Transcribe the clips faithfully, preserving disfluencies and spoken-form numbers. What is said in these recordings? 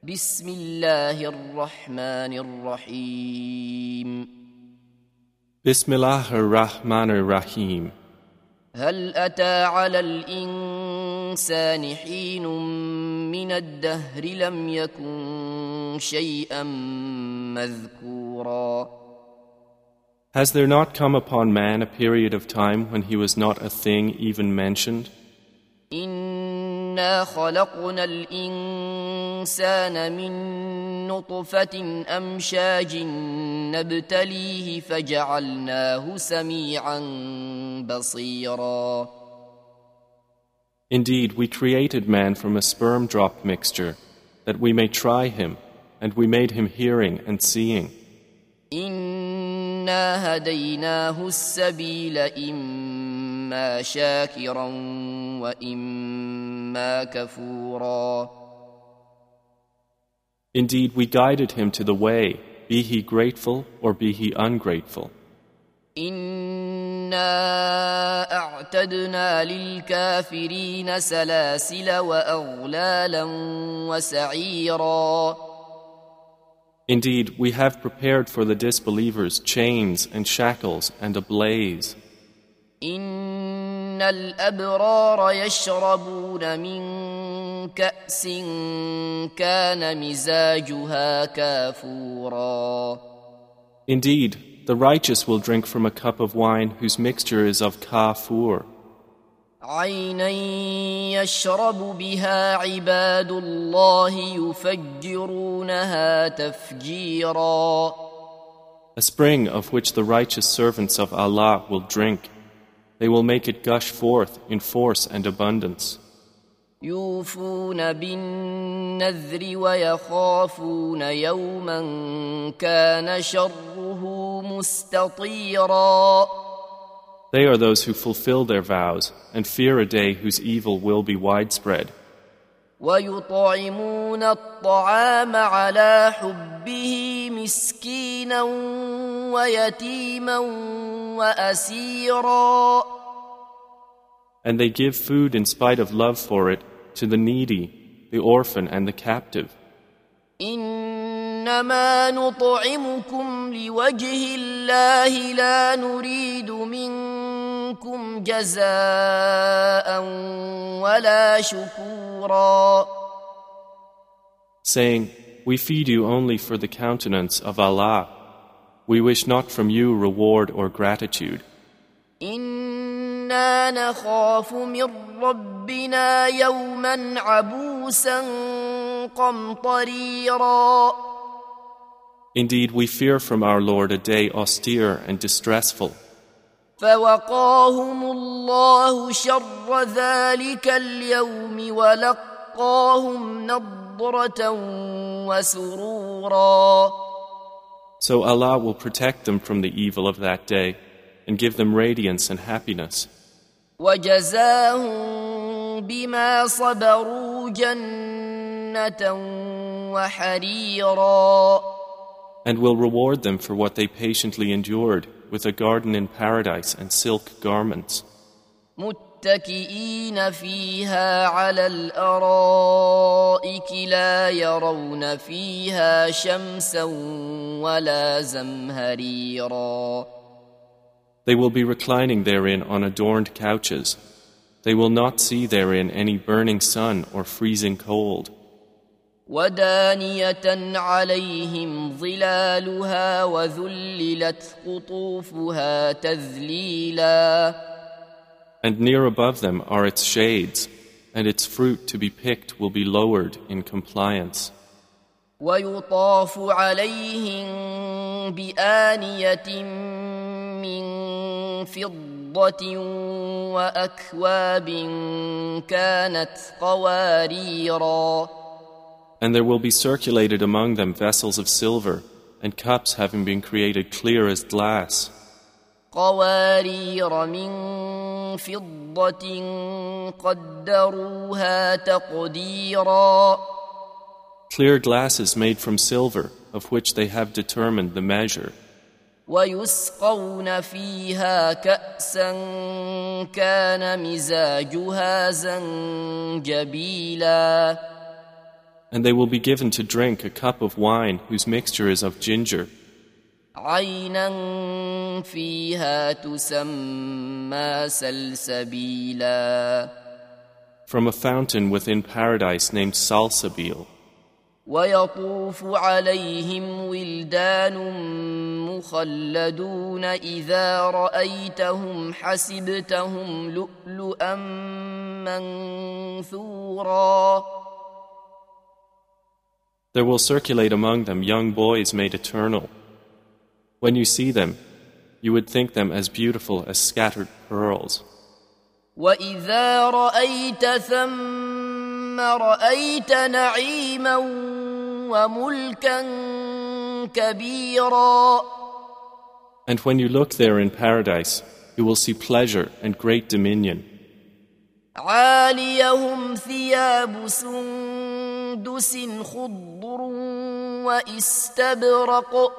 بسم الله الرحمن الرحيم Bismillah ar-Rahman ar-Rahim. هل أتى على الإنسان حين من الدهر لم يكن شيئا مذكورا Has there not come upon man a period of time when he was not a thing even mentioned? إنا خلقنا الإنسان من نطفة أمشاج نبتليه فجعلناه سميعا بصيرا Indeed, we created man from a sperm drop mixture, that we may try him, and we made him hearing and seeing. إنا هديناه السبيل إما شاكرا وإما كفورا Indeed, we guided him to the way, be he grateful or be he ungrateful. إنا أعتدنا للكافرين سلاسل وأغلالا وسعيرا Indeed, we have prepared for the disbelievers chains and shackles and a blaze. إن الأبرار يشربون من كأس كان مزاجها كافورا Indeed, the righteous will drink from a cup of wine whose mixture is of kafur. عينا يشرب بها عباد الله يفجرونها تفجيرا A spring of which the righteous servants of Allah will drink. They will make it gush forth in force and abundance. يوفون بالنذر ويخافون يوما كان شره مستطيرا They are those who fulfill their vows and fear a day whose evil will be widespread. ويطعمون الطعام على حبه مسكينا ويتيما وأسيرا And they give food in spite of love for it to the needy, the orphan and the captive. إنما نطعمكم لوجه الله لا نريد منكم جزاء ولا شكورا Saying, we feed you only for the countenance of Allah. We wish not from you reward or gratitude. إنا نخاف من ربنا يوما عبوسا قمطريرا Indeed, we fear from our Lord a day austere and distressful. فوقاهم الله شر ذلك اليوم ولقاهم نضرة وسرورا So Allah will protect them from the evil of that day and give them radiance and happiness. وجزاهم بما صبروا جنة وحريرا And will reward them for what they patiently endured with a garden in paradise and silk garments. متكئين فيها على الأرائك لا يرون فيها شمسا ولا زمهريرا They will be reclining therein on adorned couches. They will not see therein any burning sun or freezing cold. ودانية عليهم ظلالها وذللت قطوفها تذليلا And near above them are its shades, and its fruit to be picked will be lowered in compliance. ويطاف عليهم بآنية من فضة وأكواب كانت قواريرا And there will be circulated among them vessels of silver, and cups having been created clear as glass. قوارير من فضة قدروها تقديرا Clear glasses made from silver, of which they have determined the measure. ويسقون فيها كأسا كان مزاجها زنجبيلا And they will be given to drink a cup of wine whose mixture is of ginger. عينا فيها تسمى سلسبيلا. From a fountain within paradise named Salsabil. ويطوف عليهم ولدان مخلدون إذا رأيتهم حسبتهم لؤلؤا منثورا. There will circulate among them young boys made eternal. When you see them, you would think them as beautiful as scattered pearls. وَإِذَا رَأَيْتَ ثَمَّ رَأَيْتَ نَعِيمًا وَمُلْكًا كَبِيرًا. And when you look there in paradise, you will see pleasure and great dominion. عَالِيَهُمْ ثِيَابُ سُندُسٍ خُضْرٌ وَإِسْتَبْرَقٌ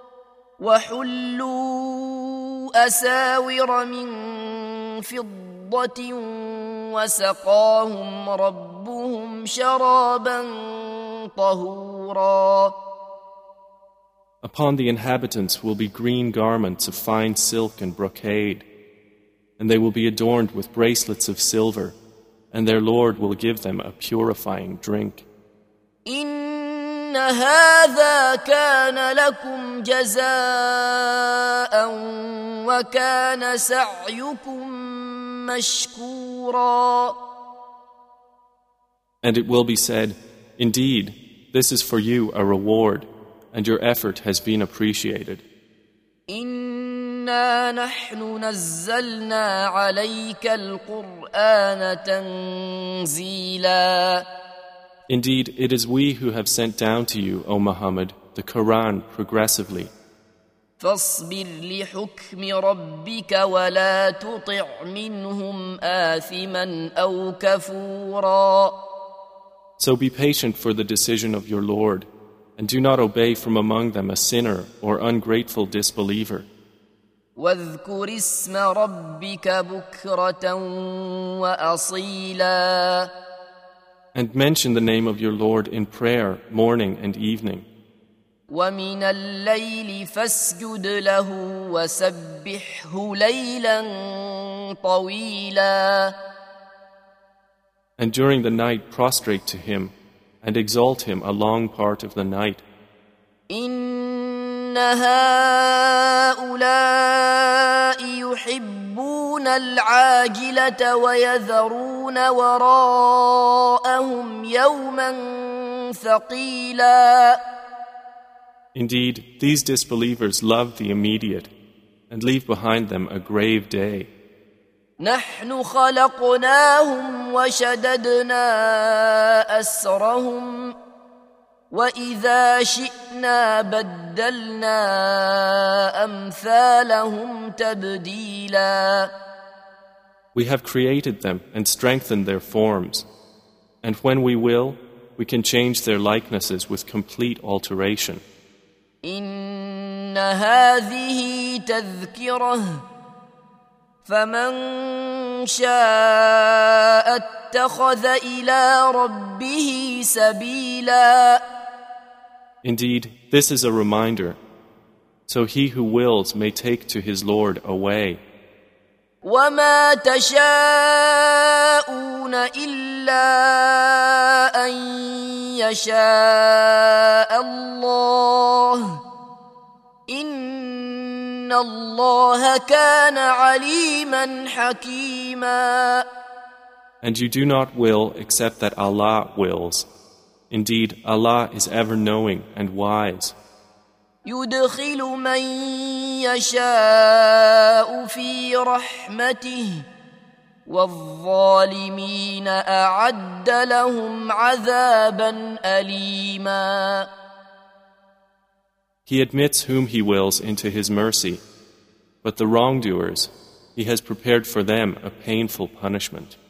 وَحُلُّوا أَسَاوِرَ مِن فِضَّةٍ وَسَقَاهُمْ رَبُّهُمْ شَرَابًا طَهُورًا. Upon the inhabitants will be green garments of fine silk and brocade, and they will be adorned with bracelets of silver, and their Lord will give them a purifying drink. إِنَّ هَذَا كَانَ لَكُمْ جَزَاءً وَكَانَ سَعْيُكُمْ مَشْكُورًا. And it will be said, indeed, this is for you a reward, and your effort has been appreciated. إِنَّا نَحْنُ نَزَّلْنَا عَلَيْكَ الْقُرْآنَ تَنزِيلًا. Indeed, it is we who have sent down to you, O Muhammad, the Quran progressively. فاصبر لحكم ربك ولا تطع منهم آثما أو كفورا. So be patient for the decision of your Lord, and do not obey from among them a sinner or ungrateful disbeliever. واذكر اسم ربك بكرة وأصيلا. And mention the name of your Lord in prayer, morning and evening. ومن الليل فاسجد له وسبحه ليلا طويلا. And during the night prostrate to him and exalt him a long part of the night. إن هؤلاء يحبون العاجلة ويذرون وراءهم يوما ثقيلا. Indeed, these disbelievers love the immediate and leave behind them a grave day. نحن خلقناهم وشددنا أسرهم وإذا شئنا بدلنا أمثالهم تبديلا. We have created them and strengthened their forms, and when we will, we can change their likenesses with complete alteration. إن هذه تذكرة فمن شاء اتخذ إلى ربه سبيلا. Indeed, this is a reminder, so he who wills may take to his Lord a way. وما تشاءون إلا أن يشاء الله إن الله كان عليما حكيما. And you do not will except that Allah wills. Indeed, Allah is ever knowing and wise. يدخل من يشاء في رحمته والظالمين أعد لهم عذابا أليما. He admits whom He wills into His mercy, but the wrongdoers, He has prepared for them a painful punishment.